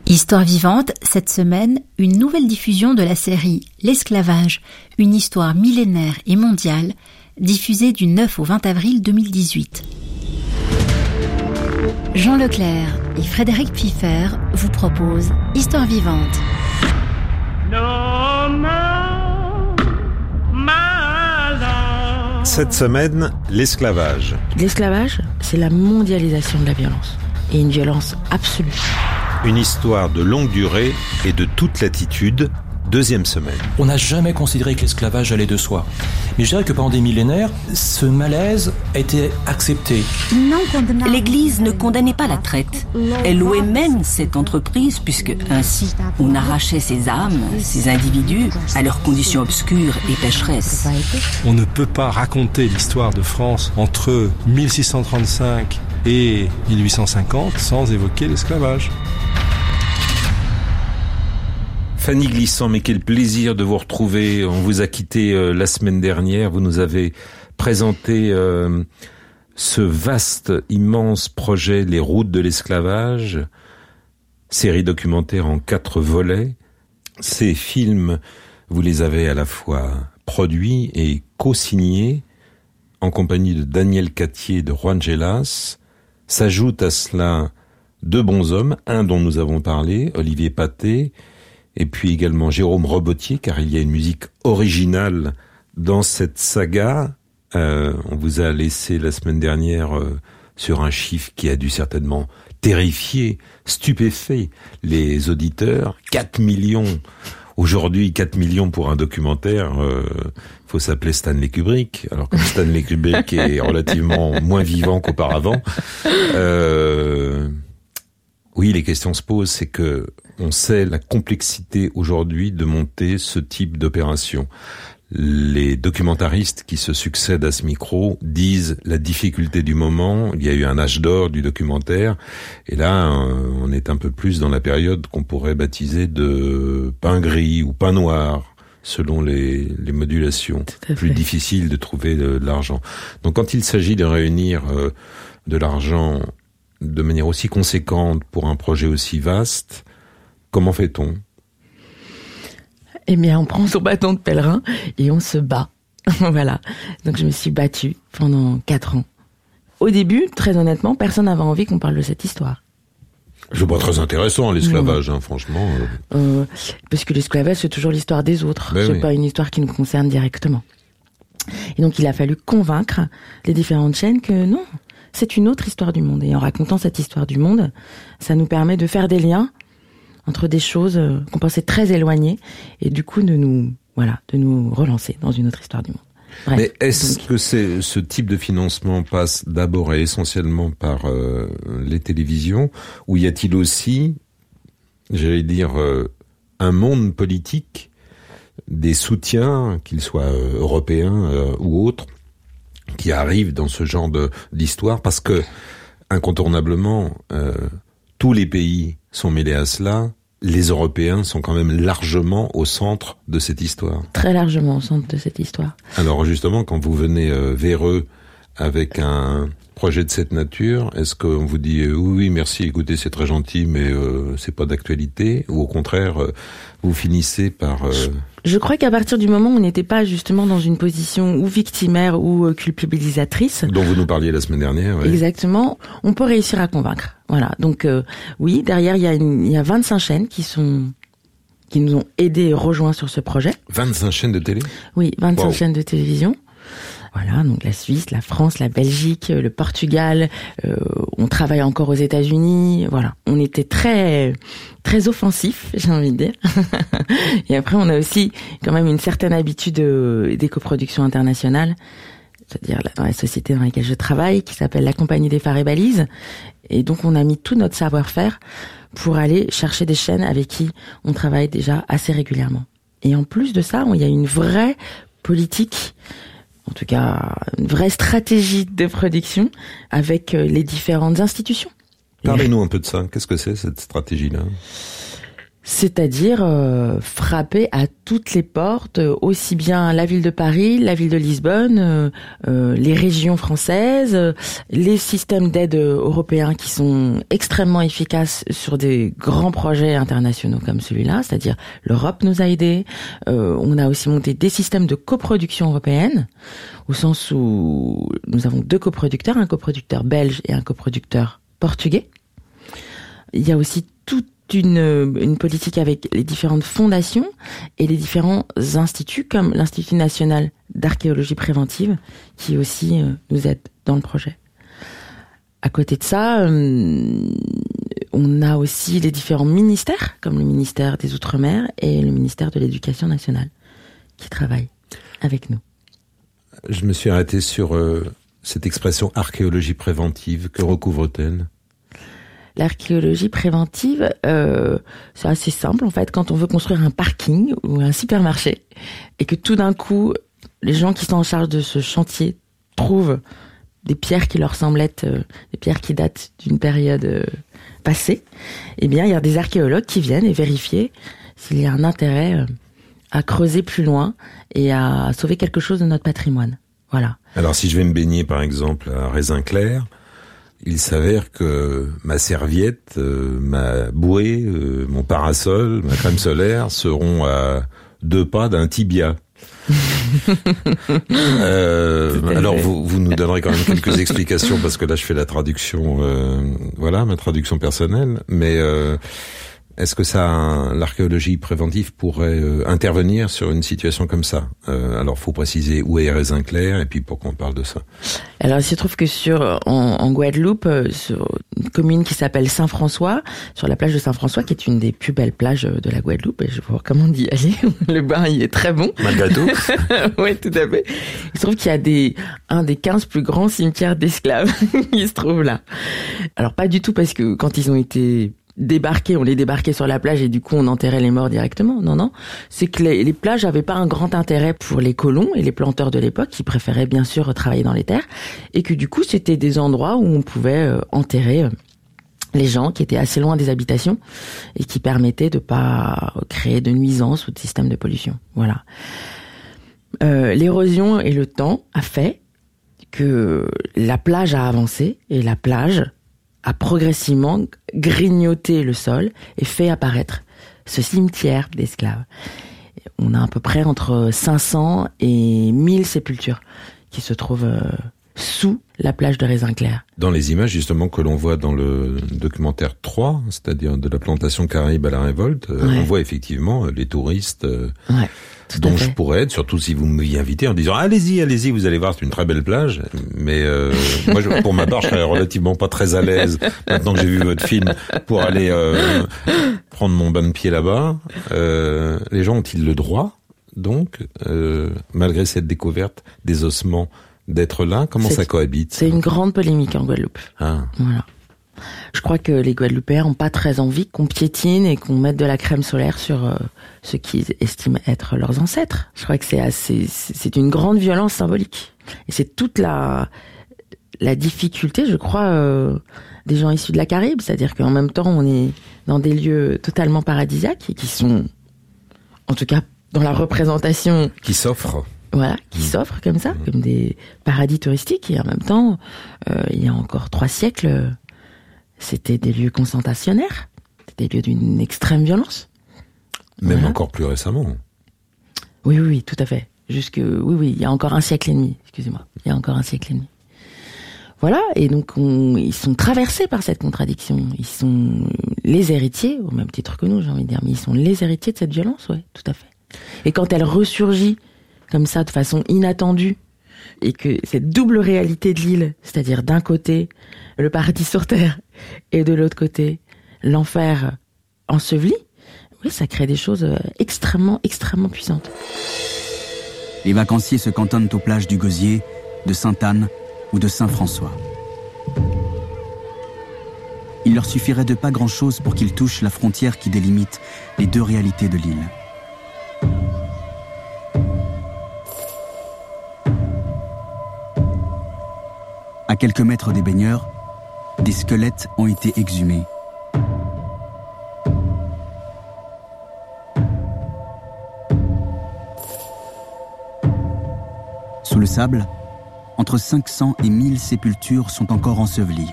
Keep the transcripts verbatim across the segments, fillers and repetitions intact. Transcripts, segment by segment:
Histoire vivante, cette semaine, une nouvelle diffusion de la série L'esclavage, une histoire millénaire et mondiale, diffusée du neuf au vingt avril deux mille dix-huit. Jean Leclerc et Frédéric Pfiffer vous proposent Histoire vivante. Cette semaine, l'esclavage. L'esclavage, c'est la mondialisation de la violence, et une violence absolue. Une histoire de longue durée et de toute latitude, deuxième semaine. On n'a jamais considéré que l'esclavage allait de soi. Mais je dirais que pendant des millénaires, ce malaise a été accepté. L'Église ne condamnait pas la traite. Elle louait même cette entreprise, puisque ainsi, on arrachait ces âmes, ces individus, à leurs conditions obscures et pécheresses. On ne peut pas raconter l'histoire de France entre mille six cent trente-cinq et mille huit cent cinquante sans évoquer l'esclavage. Fanny Glissant, mais quel plaisir de vous retrouver. On vous a quitté euh, la semaine dernière. Vous nous avez présenté euh, ce vaste, immense projet, Les Routes de l'esclavage, série documentaire en quatre volets. Ces films, vous les avez à la fois produits et co-signés en compagnie de Daniel Cattier de Juan Gelas. S'ajoute à cela deux bons hommes, un dont nous avons parlé, Olivier Pathé, et puis également Jérôme Robotier, car il y a une musique originale dans cette saga. Euh, on vous a laissé la semaine dernière euh, sur un chiffre qui a dû certainement terrifier, stupéfier les auditeurs. quatre millions. Aujourd'hui, quatre millions pour un documentaire, euh, faut s'appeler Stanley Kubrick. Alors comme Stanley Kubrick est relativement moins vivant qu'auparavant, euh, oui, les questions se posent, c'est que on sait la complexité aujourd'hui de monter ce type d'opération. Les documentaristes qui se succèdent à ce micro disent la difficulté du moment. Il y a eu un âge d'or du documentaire. Et là, on est un peu plus dans la période qu'on pourrait baptiser de pain gris ou pain noir, selon les, les modulations. Plus difficile de trouver de, de l'argent. Donc quand il s'agit de réunir euh, de l'argent de manière aussi conséquente pour un projet aussi vaste, comment fait-on ? Eh bien, on prend son bâton de pèlerin et on se bat. Voilà. Donc, je me suis battue pendant quatre ans. Au début, très honnêtement, personne n'avait envie qu'on parle de cette histoire. C'est pas très intéressant, l'esclavage, hein, franchement. Euh, parce que l'esclavage, c'est toujours l'histoire des autres. Ben c'est oui. Pas une histoire qui nous concerne directement. Et donc, il a fallu convaincre les différentes chaînes que non, c'est une autre histoire du monde. Et en racontant cette histoire du monde, ça nous permet de faire des liens entre des choses qu'on pensait très éloignées et du coup de nous, voilà, de nous relancer dans une autre histoire du monde. Bref, mais est-ce donc... que c'est, ce type de financement passe d'abord et essentiellement par euh, les télévisions, ou y a-t-il aussi, j'allais dire, euh, un monde politique, des soutiens, qu'ils soient euh, européens euh, ou autres, qui arrivent dans ce genre de, d'histoire, parce que, incontournablement, euh, tous les pays sont mêlés à cela. Les Européens sont quand même largement au centre de cette histoire. Très largement au centre de cette histoire. Alors justement, quand vous venez euh, vers eux avec un projet de cette nature, est-ce qu'on vous dit euh, oui, oui, merci, écoutez, c'est très gentil, mais euh, c'est pas d'actualité, ou au contraire, euh, vous finissez par... Euh... Je, je crois qu'à partir du moment où on n'était pas justement dans une position ou victimaire ou euh, culpabilisatrice... Dont vous nous parliez la semaine dernière. Ouais. Exactement, on peut réussir à convaincre. Voilà, donc euh, oui, derrière, il y a, une, il y a vingt-cinq chaînes qui sont... qui nous ont aidés et rejoints sur ce projet. vingt-cinq chaînes de télé ? Oui, vingt-cinq wow. chaînes de télévision. Voilà, donc la Suisse, la France, la Belgique, le Portugal, euh, on travaille encore aux États-Unis, voilà. On était très très offensifs, j'ai envie de dire. Et après, on a aussi quand même une certaine habitude euh, des coproductions internationales, c'est-à-dire dans la société dans laquelle je travaille, qui s'appelle la Compagnie des Phares et Balises. Et donc, on a mis tout notre savoir-faire pour aller chercher des chaînes avec qui on travaille déjà assez régulièrement. Et en plus de ça, il y a une vraie politique, en tout cas une vraie stratégie de production avec les différentes institutions. Parlez-nous un peu de ça. Qu'est-ce que c'est cette stratégie-là ? C'est-à-dire euh, frapper à toutes les portes, aussi bien la ville de Paris, la ville de Lisbonne, euh, euh, les régions françaises, euh, les systèmes d'aide européens qui sont extrêmement efficaces sur des grands projets internationaux comme celui-là, c'est-à-dire l'Europe nous a aidés. Euh, on a aussi monté des systèmes de coproduction européenne, au sens où nous avons deux coproducteurs, un coproducteur belge et un coproducteur portugais. Il y a aussi toute une, une politique avec les différentes fondations et les différents instituts, comme l'Institut national d'archéologie préventive, qui aussi euh, nous aide dans le projet. À côté de ça, euh, on a aussi les différents ministères, comme le ministère des Outre-mer et le ministère de l'Éducation nationale, qui travaillent avec nous. Je me suis arrêté sur euh, cette expression archéologie préventive. Que recouvre-t-elle ? L'archéologie préventive, euh, c'est assez simple en fait. Quand on veut construire un parking ou un supermarché et que tout d'un coup, les gens qui sont en charge de ce chantier trouvent des pierres qui leur semblent être euh, des pierres qui datent d'une période euh, passée, eh bien, il y a des archéologues qui viennent et vérifier s'il y a un intérêt euh, à creuser plus loin et à sauver quelque chose de notre patrimoine. Voilà. Alors, si je vais me baigner, par exemple, à Raisin-Clair, il s'avère que ma serviette, euh, ma bouée, euh, mon parasol, ma crème solaire seront à deux pas d'un tibia. euh, alors vous, vous nous donnerez quand même quelques explications parce que là je fais la traduction, euh, voilà, ma traduction personnelle. Mais euh, est-ce que ça, l'archéologie préventive pourrait euh, intervenir sur une situation comme ça ? euh, Alors, faut préciser où est Raisin-Clair et puis pourquoi on parle de ça. Alors, il se trouve que sur en, en Guadeloupe, sur une commune qui s'appelle Saint-François, sur la plage de Saint-François, qui est une des plus belles plages de la Guadeloupe, et je vais voir comment on dit aller. Le bain, il est très bon. Malgré tout. Oui, tout à fait. Il se trouve qu'il y a des un des quinze plus grands cimetières d'esclaves qui se trouvent là. Alors, pas du tout parce que quand ils ont été débarquer, on les débarquait sur la plage et du coup on enterrait les morts directement. Non, non. C'est que les, les plages avaient pas un grand intérêt pour les colons et les planteurs de l'époque qui préféraient bien sûr travailler dans les terres et que du coup c'était des endroits où on pouvait euh, enterrer euh, les gens qui étaient assez loin des habitations et qui permettaient de pas créer de nuisances ou de systèmes de pollution. Voilà. Euh, l'érosion et le temps a fait que la plage a avancé et la plage a progressivement grignoté le sol et fait apparaître ce cimetière d'esclaves. On a à peu près entre cinq cents et mille sépultures qui se trouvent euh, sous la plage de Raisin-Clair. Dans les images justement que l'on voit dans le documentaire trois, c'est-à-dire de la plantation Caraïbe à la révolte, ouais. On voit effectivement les touristes euh, ouais, dont je pourrais être, surtout si vous m'y invitez en disant allez-y, allez-y, vous allez voir, c'est une très belle plage. Mais euh, moi, je, pour ma part, je serais relativement pas très à l'aise maintenant que j'ai vu votre film pour aller euh, prendre mon bain de pied là-bas. Euh, les gens ont-ils le droit, donc, euh, malgré cette découverte des ossements, d'être là? Comment c'est, ça cohabite? C'est une grande polémique en Guadeloupe. Ah. Voilà. Je crois que les Guadeloupéens n'ont pas très envie qu'on piétine et qu'on mette de la crème solaire sur euh, ce qu'ils estiment être leurs ancêtres. Je crois que c'est assez, c'est une grande violence symbolique. Et c'est toute la la difficulté, je crois, euh, des gens issus de la Caraïbe. C'est-à-dire qu'en même temps, on est dans des lieux totalement paradisiaques et qui sont, en tout cas, dans la représentation... Qui s'offrent. Voilà, qui mmh. s'offrent comme ça, mmh. comme des paradis touristiques. Et en même temps, euh, il y a encore trois siècles... C'était des lieux concentrationnaires, des lieux d'une extrême violence. Même voilà. Encore plus récemment. Oui, oui, oui, tout à fait. Jusque, oui, oui, il y a encore un siècle et demi, excusez-moi. Il y a encore un siècle et demi. Voilà, et donc on, ils sont traversés par cette contradiction. Ils sont les héritiers, au même titre que nous, j'ai envie de dire, mais ils sont les héritiers de cette violence, ouais, tout à fait. Et quand elle ressurgit comme ça, de façon inattendue, et que cette double réalité de l'île, c'est-à-dire d'un côté le paradis sur terre et de l'autre côté l'enfer enseveli, oui, ça crée des choses extrêmement, extrêmement puissantes. Les vacanciers se cantonnent aux plages du Gosier, de Sainte-Anne ou de Saint-François. Il leur suffirait de pas grand-chose pour qu'ils touchent la frontière qui délimite les deux réalités de l'île. À quelques mètres des baigneurs, des squelettes ont été exhumés. Sous le sable, entre cinq cents et mille sépultures sont encore ensevelies.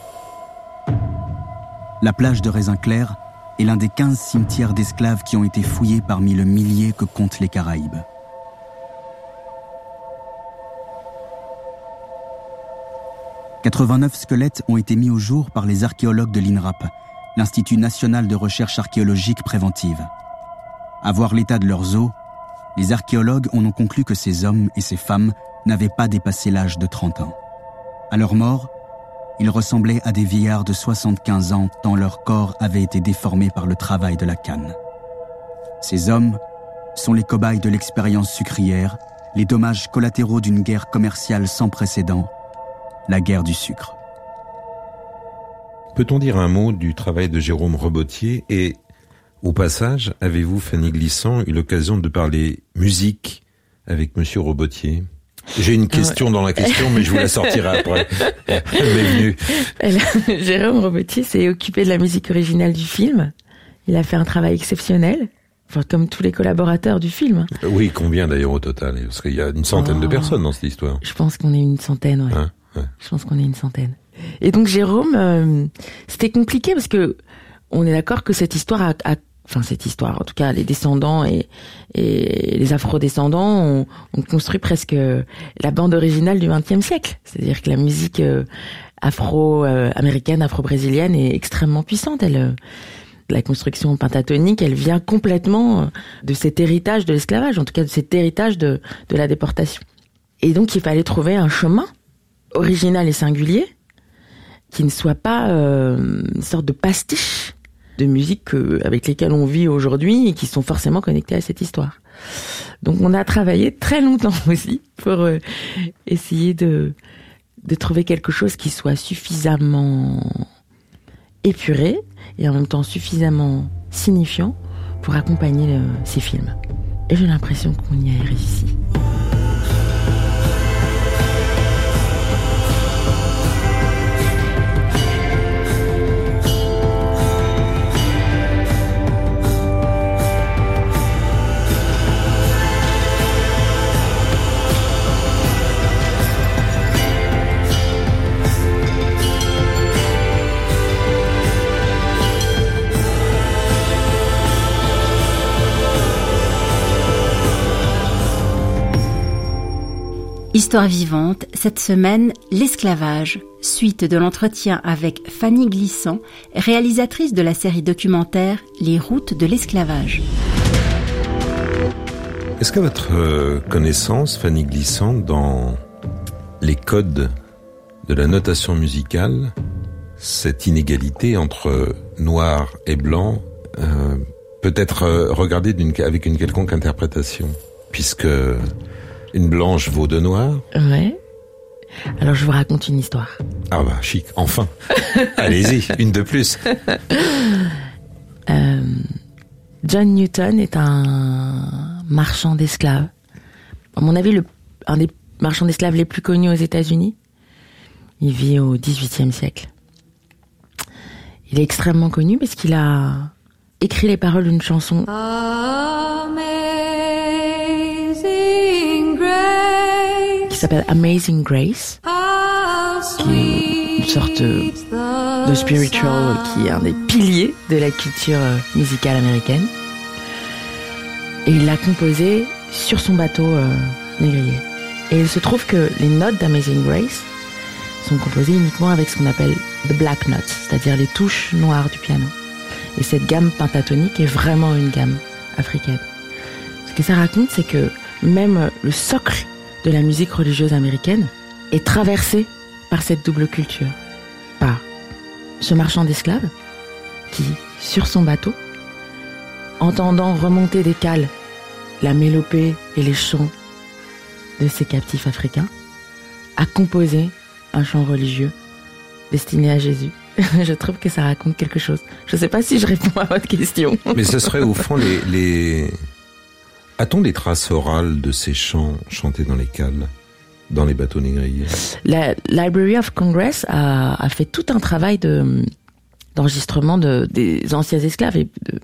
La plage de Raisin Clair est l'un des quinze cimetières d'esclaves qui ont été fouillés parmi le millier que comptent les Caraïbes. quatre-vingt-neuf squelettes ont été mis au jour par les archéologues de l'I N R A P, l'Institut national de recherche archéologique préventive. À voir l'état de leurs os, les archéologues en ont conclu que ces hommes et ces femmes n'avaient pas dépassé l'âge de trente ans. À leur mort, ils ressemblaient à des vieillards de soixante-quinze ans tant leur corps avait été déformé par le travail de la canne. Ces hommes sont les cobayes de l'expérience sucrière, les dommages collatéraux d'une guerre commerciale sans précédent, la guerre du sucre. Peut-on dire un mot du travail de Jérôme Robottier et, au passage, avez-vous, Fanny Glissant, eu l'occasion de parler musique avec Monsieur Robottier ? J'ai une question dans la question, mais je vous la sortirai après. Elle m'est venue. Alors, Jérôme Robottier s'est occupé de la musique originale du film. Il a fait un travail exceptionnel, enfin, comme tous les collaborateurs du film. Oui, combien d'ailleurs au total ? Parce qu'il y a une centaine oh, de personnes dans cette histoire. Je pense qu'on est une centaine, ouais. Hein, ouais. Je pense qu'on est une centaine. Et donc Jérôme, euh, c'était compliqué parce que on est d'accord que cette histoire a, a enfin cette histoire, en tout cas les descendants et, et les afro-descendants ont, ont construit presque la bande originale du vingtième siècle. C'est-à-dire que la musique euh, afro-américaine, afro-brésilienne est extrêmement puissante. Elle, euh, la construction pentatonique, elle vient complètement de cet héritage de l'esclavage, en tout cas de cet héritage de, de la déportation. Et donc il fallait trouver un chemin original et singulier qui ne soit pas euh, une sorte de pastiche de musique que, avec lesquelles on vit aujourd'hui et qui sont forcément connectées à cette histoire. Donc on a travaillé très longtemps aussi pour euh, essayer de, de trouver quelque chose qui soit suffisamment épuré et en même temps suffisamment signifiant pour accompagner le, ces films. Et j'ai l'impression qu'on y a réussi. Histoire vivante, cette semaine, l'esclavage, suite de l'entretien avec Fanny Glissant, réalisatrice de la série documentaire Les routes de l'esclavage. Est-ce qu'à votre euh, connaissance, Fanny Glissant, dans les codes de la notation musicale, cette inégalité entre noir et blanc euh, peut être euh, regardée d'une, avec une quelconque interprétation, puisque une blanche vaut deux noirs. Ouais. Alors je vous raconte une histoire. Ah bah chic, enfin. Allez-y, une de plus. Euh, John Newton est un marchand d'esclaves. À mon avis, le, un des marchands d'esclaves les plus connus aux États-Unis. Il vit au dix-huitième siècle. Il est extrêmement connu parce qu'il a écrit les paroles d'une chanson. Qui s'appelle Amazing Grace, qui est une sorte de spiritual, qui est un des piliers de la culture musicale américaine. Et il l'a composé sur son bateau euh, négrier. Et il se trouve que les notes d'Amazing Grace sont composées uniquement avec ce qu'on appelle the black notes, c'est-à-dire les touches noires du piano. Et cette gamme pentatonique est vraiment une gamme africaine. Ce que ça raconte, c'est que même le socle de la musique religieuse américaine est traversé par cette double culture. Par ce marchand d'esclaves qui, sur son bateau, entendant remonter des cales la mélopée et les chants de ces captifs africains, a composé un chant religieux destiné à Jésus. Je trouve que ça raconte quelque chose. Je ne sais pas si je réponds à votre question. Mais ce serait au fond les... les... A-t-on des traces orales de ces chants chantés dans les cales, dans les bateaux négriers ? La Library of Congress a, a fait tout un travail de, d'enregistrement de, des anciens esclaves et de,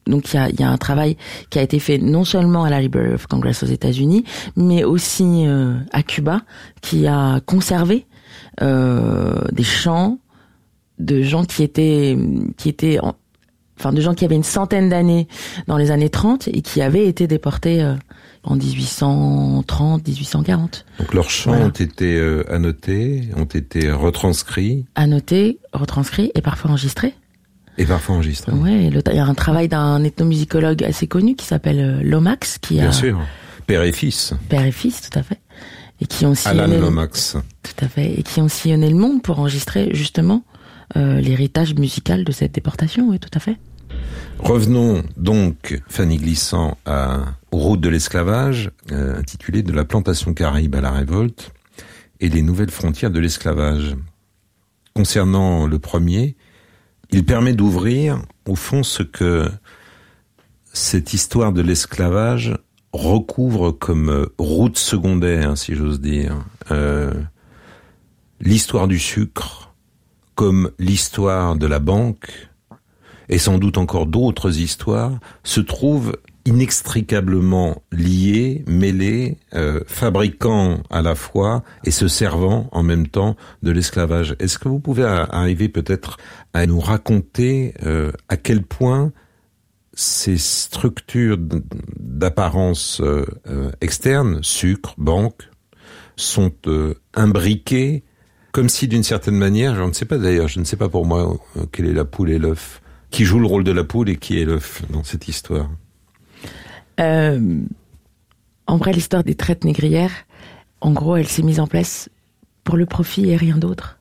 Donc il y a, y a un travail qui a été fait non seulement à la Library of Congress aux États-Unis, mais aussi euh, à Cuba, qui a conservé euh, des chants de gens qui étaient, qui étaient, en, enfin de gens qui avaient une centaine d'années dans les années trente et qui avaient été déportés euh, en dix-huit cent trente, dix-huit cent quarante. Donc leurs chants voilà. ont été euh, annotés, ont été retranscrits. Annotés, retranscrits et parfois enregistrés. Et parfois enregistrés. Ouais, il y a un travail d'un ethnomusicologue assez connu qui s'appelle euh, Lomax, qui Bien a... sûr, père et fils. Père et fils, tout à fait. Et qui ont sillonné... Alan Lomax. Tout à fait. Et qui ont sillonné le monde pour enregistrer justement euh, l'héritage musical de cette déportation, oui, tout à fait. Revenons donc, Fanny Glissant, à, aux routes de l'esclavage, euh, intitulé De la plantation caraïbe à la révolte et les nouvelles frontières de l'esclavage. Concernant le premier, il permet d'ouvrir, au fond, ce que cette histoire de l'esclavage recouvre comme route secondaire, si j'ose dire. Euh, l'histoire du sucre, comme l'histoire de la banque, et sans doute encore d'autres histoires, se trouvent inextricablement liées, mêlées, euh, fabriquant à la fois et se servant en même temps de l'esclavage. Est-ce que vous pouvez arriver peut-être à nous raconter euh, à quel point ces structures d'apparence euh, euh, externe, sucre, banque, sont euh, imbriquées comme si d'une certaine manière, je ne sais pas d'ailleurs, je ne sais pas pour moi euh, quelle est la poule et l'œuf, qui joue le rôle de la poule et qui est l'œuf dans cette histoire? Euh, en vrai, l'histoire des traites négrières, en gros, elle s'est mise en place pour le profit et rien d'autre.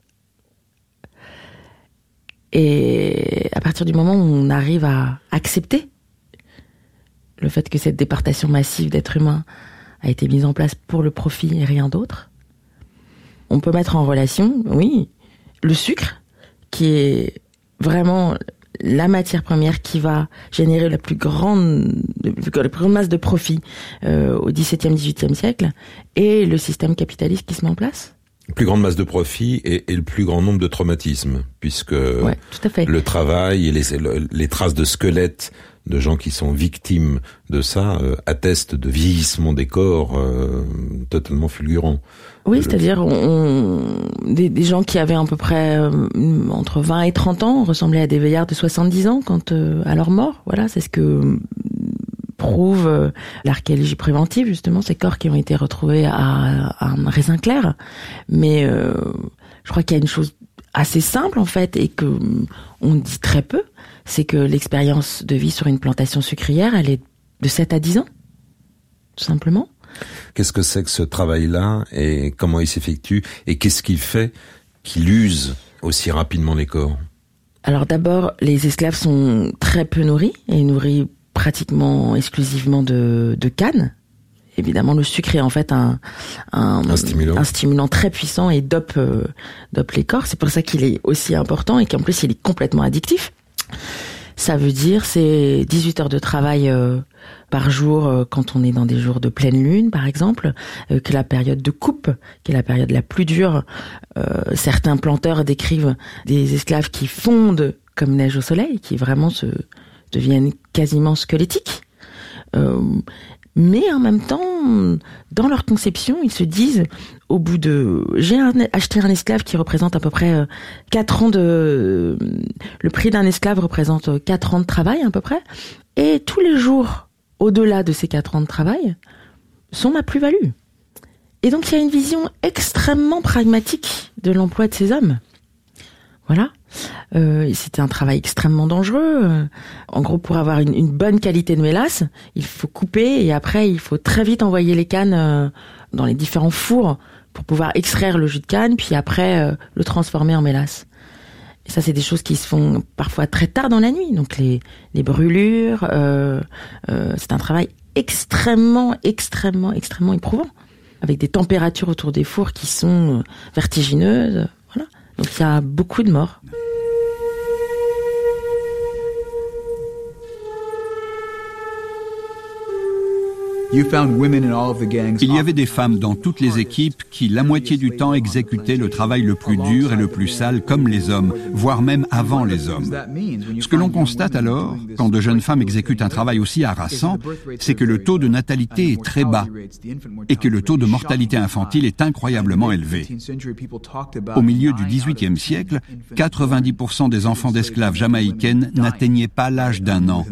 Et à partir du moment où on arrive à accepter le fait que cette déportation massive d'êtres humains a été mise en place pour le profit et rien d'autre, on peut mettre en relation, oui, le sucre, qui est vraiment la matière première qui va générer la plus grande, la plus grande masse de profit euh, au dix-septième, dix-huitième siècle, et le système capitaliste qui se met en place. Plus grande masse de profit et, et le plus grand nombre de traumatismes, puisque ouais, tout à fait. Le travail et les, les traces de squelettes de gens qui sont victimes de ça euh, attestent de vieillissement des corps euh, totalement fulgurant. Oui, Le... c'est-à-dire on, des, des gens qui avaient à peu près euh, entre vingt et trente ans ressemblaient à des veillards de soixante-dix ans quand euh, à leur mort. Voilà, c'est ce que prouve euh, l'archéologie préventive, justement, ces corps qui ont été retrouvés à, à un raisin clair. Mais euh, je crois qu'il y a une chose assez simple en fait et que on dit très peu, c'est que l'expérience de vie sur une plantation sucrière, elle est de sept à dix ans, tout simplement. Qu'est-ce que c'est que ce travail-là et comment il s'effectue et qu'est-ce qui fait qu'il use aussi rapidement les corps? Alors d'abord, les esclaves sont très peu nourris et nourris pratiquement exclusivement de, de canne. Évidemment, le sucre est en fait un, un, un, stimulant. un stimulant très puissant et dope, euh, dope les corps. C'est pour ça qu'il est aussi important et qu'en plus il est complètement addictif. Ça veut dire c'est dix-huit heures de travail euh, par jour euh, quand on est dans des jours de pleine lune, par exemple, euh, que la période de coupe, qui est la période la plus dure. Euh, certains planteurs décrivent des esclaves qui fondent comme neige au soleil, qui vraiment se deviennent quasiment squelettiques. Euh, mais en même temps, dans leur conception, ils se disent, au bout de... J'ai un, acheté un esclave qui représente à peu près euh, quatre ans de... Le prix d'un esclave représente quatre ans de travail, à peu près. Et tous les jours, au-delà de ces quatre ans de travail, sont ma plus-value. Et donc, il y a une vision extrêmement pragmatique de l'emploi de ces hommes. Voilà. Euh, c'était un travail extrêmement dangereux. En gros, pour avoir une, une bonne qualité de mélasse, il faut couper et après, il faut très vite envoyer les cannes euh, dans les différents fours pour pouvoir extraire le jus de canne, puis après euh, le transformer en mélasse. Et ça, c'est des choses qui se font parfois très tard dans la nuit. Donc les, les brûlures, euh, euh, c'est un travail extrêmement, extrêmement, extrêmement éprouvant, avec des températures autour des fours qui sont vertigineuses. Voilà. Donc il y a beaucoup de morts. Il y avait des femmes dans toutes les équipes qui, la moitié du temps, exécutaient le travail le plus dur et le plus sale comme les hommes, voire même avant les hommes. Ce que l'on constate alors, quand de jeunes femmes exécutent un travail aussi harassant, c'est que le taux de natalité est très bas et que le taux de mortalité infantile est incroyablement élevé. Au milieu du dix-huitième siècle, quatre-vingt-dix pour cent des enfants d'esclaves jamaïcaines n'atteignaient pas l'âge d'un an.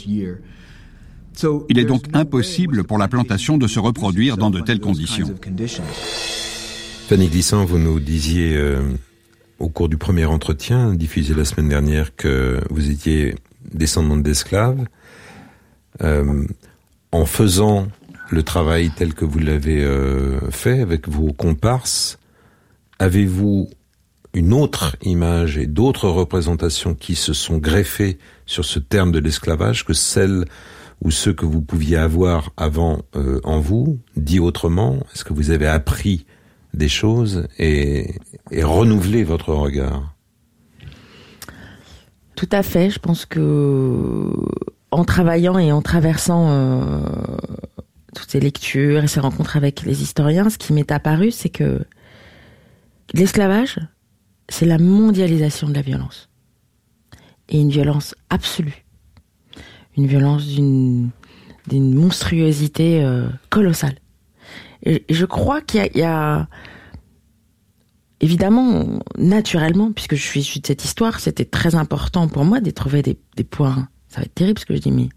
Il est donc impossible pour la plantation de se reproduire dans de telles conditions. Fanny Glissant, vous nous disiez euh, au cours du premier entretien diffusé la semaine dernière que vous étiez descendante d'esclaves. Euh, en faisant le travail tel que vous l'avez euh, fait avec vos comparses, avez-vous une autre image et d'autres représentations qui se sont greffées sur ce terme de l'esclavage que celles ou ceux que vous pouviez avoir avant euh, en vous, dit autrement? Est-ce que vous avez appris des choses et, et renouvelé votre regard? Tout à fait. Je pense que en travaillant et en traversant euh, toutes ces lectures et ces rencontres avec les historiens, ce qui m'est apparu, c'est que l'esclavage, c'est la mondialisation de la violence. Et une violence absolue. Une violence d'une, d'une monstruosité euh, colossale. Et, et je crois qu'il y a, il y a... Évidemment, naturellement, puisque je suis issue de cette histoire, c'était très important pour moi de trouver des, des points... Ça va être terrible ce que je dis, mais...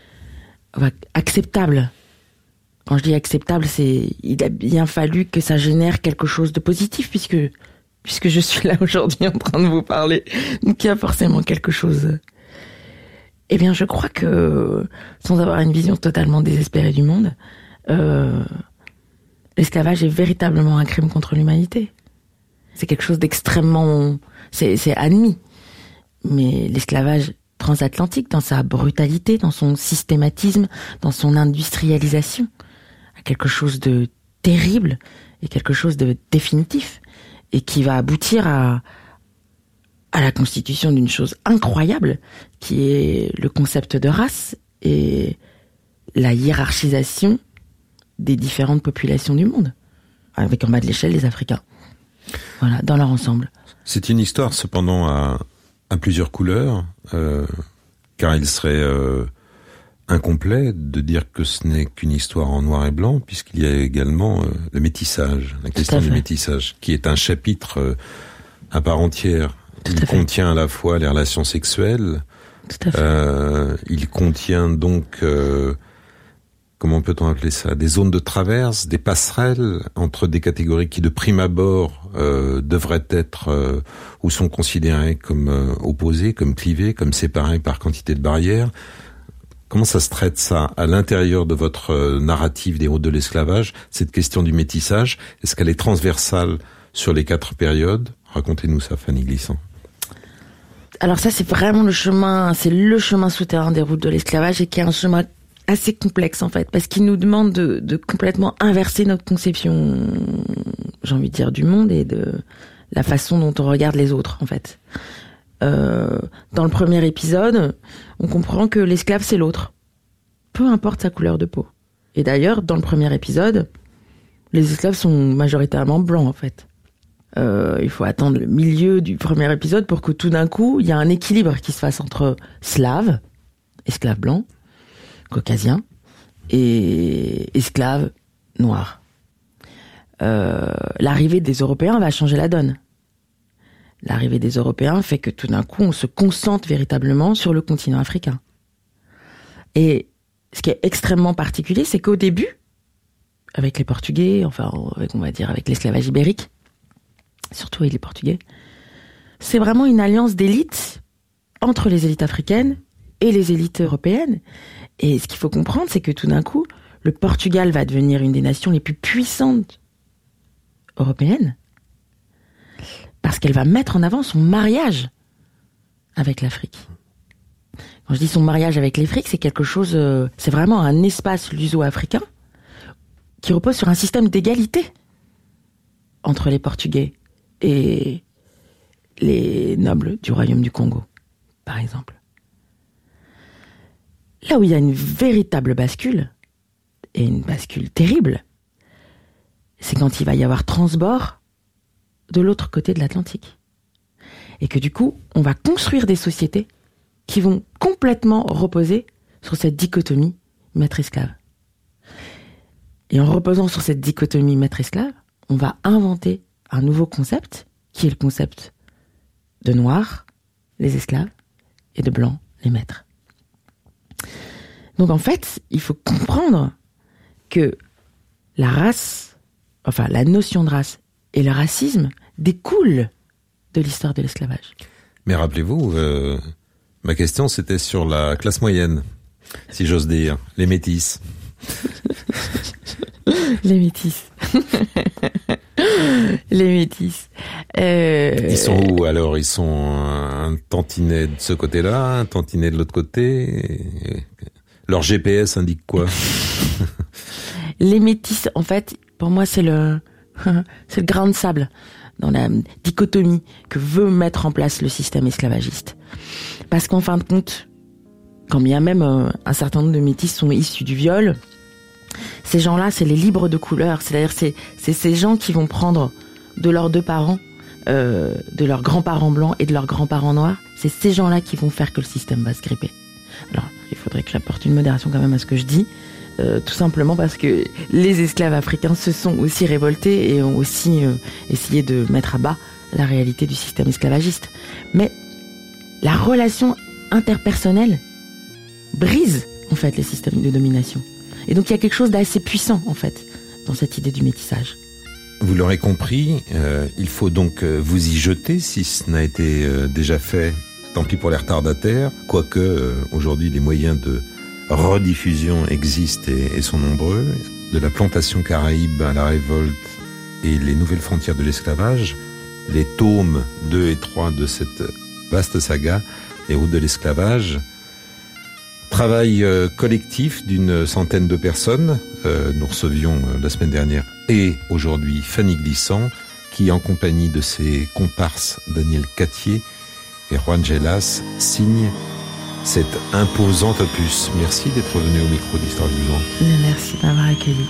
acceptables. Quand je dis acceptable, c'est... Il a bien fallu que ça génère quelque chose de positif, puisque... puisque je suis là aujourd'hui en train de vous parler. Donc il y a forcément quelque chose... Eh bien, je crois que, sans avoir une vision totalement désespérée du monde, euh, l'esclavage est véritablement un crime contre l'humanité. C'est quelque chose d'extrêmement... C'est, c'est admis. Mais l'esclavage transatlantique, dans sa brutalité, dans son systématisme, dans son industrialisation, a quelque chose de terrible et quelque chose de définitif, et qui va aboutir à... à la constitution d'une chose incroyable, qui est le concept de race et la hiérarchisation des différentes populations du monde, avec en bas de l'échelle les Africains. Voilà, dans leur ensemble. C'est une histoire cependant à, à plusieurs couleurs, euh, car il serait euh, incomplet de dire que ce n'est qu'une histoire en noir et blanc, puisqu'il y a également euh, le métissage, la question du métissage, qui est un chapitre euh, à part entière. Il contient à la fois les relations sexuelles, euh, il contient donc, euh, comment peut-on appeler ça, des zones de traverse, des passerelles entre des catégories qui de prime abord euh, devraient être euh, ou sont considérées comme euh, opposées, comme clivées, comme séparées par quantité de barrières. Comment ça se traite ça à l'intérieur de votre euh, narrative des routes de l'esclavage, cette question du métissage? Est-ce qu'elle est transversale sur les quatre périodes? Racontez-nous ça, Fanny Glissant. Alors ça, c'est vraiment le chemin, c'est le chemin souterrain des routes de l'esclavage, et qui est un chemin assez complexe en fait, parce qu'il nous demande de, de complètement inverser notre conception, j'ai envie de dire, du monde et de la façon dont on regarde les autres en fait. Euh, dans le premier épisode, on comprend que l'esclave c'est l'autre, peu importe sa couleur de peau. Et d'ailleurs, dans le premier épisode, les esclaves sont majoritairement blancs en fait. Euh, il faut attendre le milieu du premier épisode pour que tout d'un coup, il y a un équilibre qui se fasse entre slaves, esclaves blancs, caucasiens, et esclaves noirs. Euh, l'arrivée des Européens va changer la donne. L'arrivée des Européens fait que tout d'un coup, on se concentre véritablement sur le continent africain. Et ce qui est extrêmement particulier, c'est qu'au début, avec les Portugais, enfin, avec, on va dire avec l'esclavage ibérique, surtout avec les Portugais, c'est vraiment une alliance d'élites entre les élites africaines et les élites européennes. Et ce qu'il faut comprendre, c'est que tout d'un coup, le Portugal va devenir une des nations les plus puissantes européennes, parce qu'elle va mettre en avant son mariage avec l'Afrique. Quand je dis son mariage avec l'Afrique, c'est quelque chose, euh, c'est vraiment un espace luso-africain qui repose sur un système d'égalité entre les Portugais et les nobles du royaume du Congo, par exemple. Là où il y a une véritable bascule, et une bascule terrible, c'est quand il va y avoir transbord de l'autre côté de l'Atlantique. Et que du coup, on va construire des sociétés qui vont complètement reposer sur cette dichotomie maître-esclave. Et en reposant sur cette dichotomie maître-esclave, on va inventer un nouveau concept, qui est le concept de noirs, les esclaves, et de blancs, les maîtres. Donc en fait, il faut comprendre que la race, enfin la notion de race et le racisme découlent de l'histoire de l'esclavage. Mais rappelez-vous, euh, ma question c'était sur la classe moyenne, si j'ose dire, les métis. Les métis. Les métis. Euh... Ils sont où alors? Ils sont un tantinet de ce côté-là, un tantinet de l'autre côté. Leur G P S indique quoi? Les métis, en fait, pour moi, c'est le, c'est le grain de sable dans la dichotomie que veut mettre en place le système esclavagiste. Parce qu'en fin de compte, quand bien même euh, un certain nombre de métis sont issus du viol, ces gens-là, c'est les libres de couleur. C'est-à-dire, c'est, c'est ces gens qui vont prendre de leurs deux parents, euh, de leurs grands-parents blancs et de leurs grands-parents noirs. C'est ces gens-là qui vont faire que le système va se gripper. Alors, il faudrait que j'apporte une modération quand même à ce que je dis, euh, tout simplement parce que les esclaves africains se sont aussi révoltés et ont aussi euh, essayé de mettre à bas la réalité du système esclavagiste. Mais la relation interpersonnelle brise, en fait, les systèmes de domination. Et donc, il y a quelque chose d'assez puissant, en fait, dans cette idée du métissage. Vous l'aurez compris, euh, il faut donc euh, vous y jeter si ce n'a été euh, déjà fait. Tant pis pour les retardataires, quoique euh, aujourd'hui les moyens de rediffusion existent et, et sont nombreux. De la plantation caraïbe à la révolte et les nouvelles frontières de l'esclavage, les tomes deux et trois de cette vaste saga, les routes de l'esclavage, travail euh, collectif d'une centaine de personnes. Euh, nous recevions euh, la semaine dernière et aujourd'hui Fanny Glissant, qui en compagnie de ses comparses Daniel Cattier et Juan Gelas signe cet imposant opus. Merci d'être venu au micro d'Histoire Vivante. Merci de m'avoir accueilli.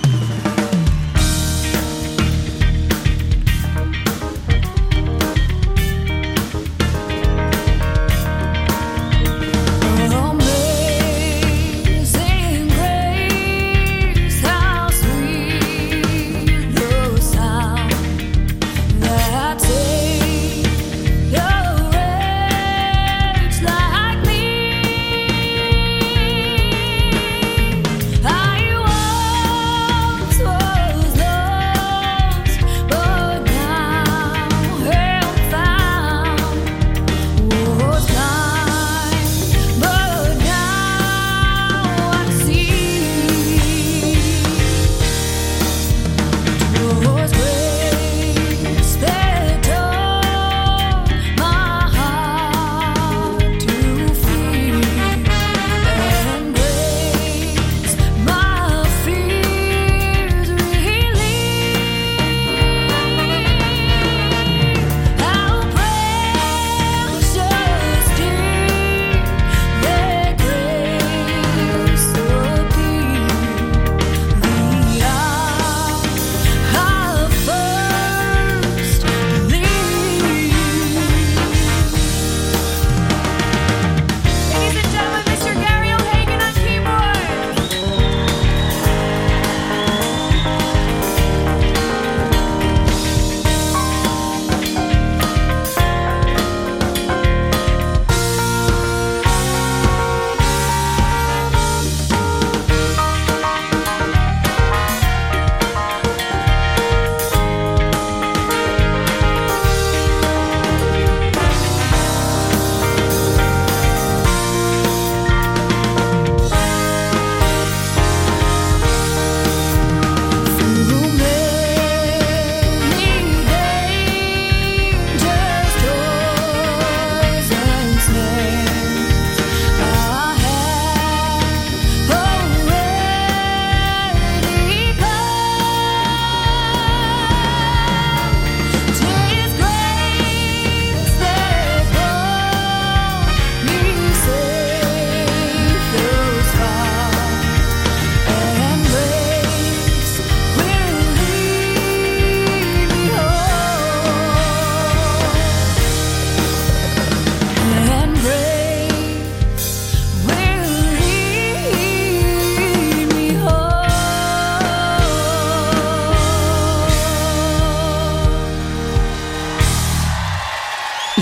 I once was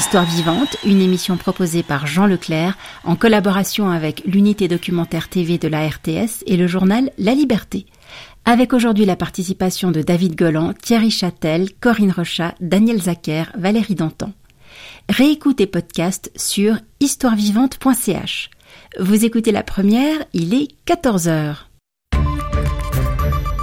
Histoire vivante, une émission proposée par Jean Leclerc en collaboration avec l'unité documentaire T V de la R T S et le journal La Liberté. Avec aujourd'hui la participation de David Golan, Thierry Châtel, Corinne Rochat, Daniel Zacher, Valérie Dantan. Réécoute et podcast sur histoire vivante point c h. Vous écoutez la première, il est quatorze heures.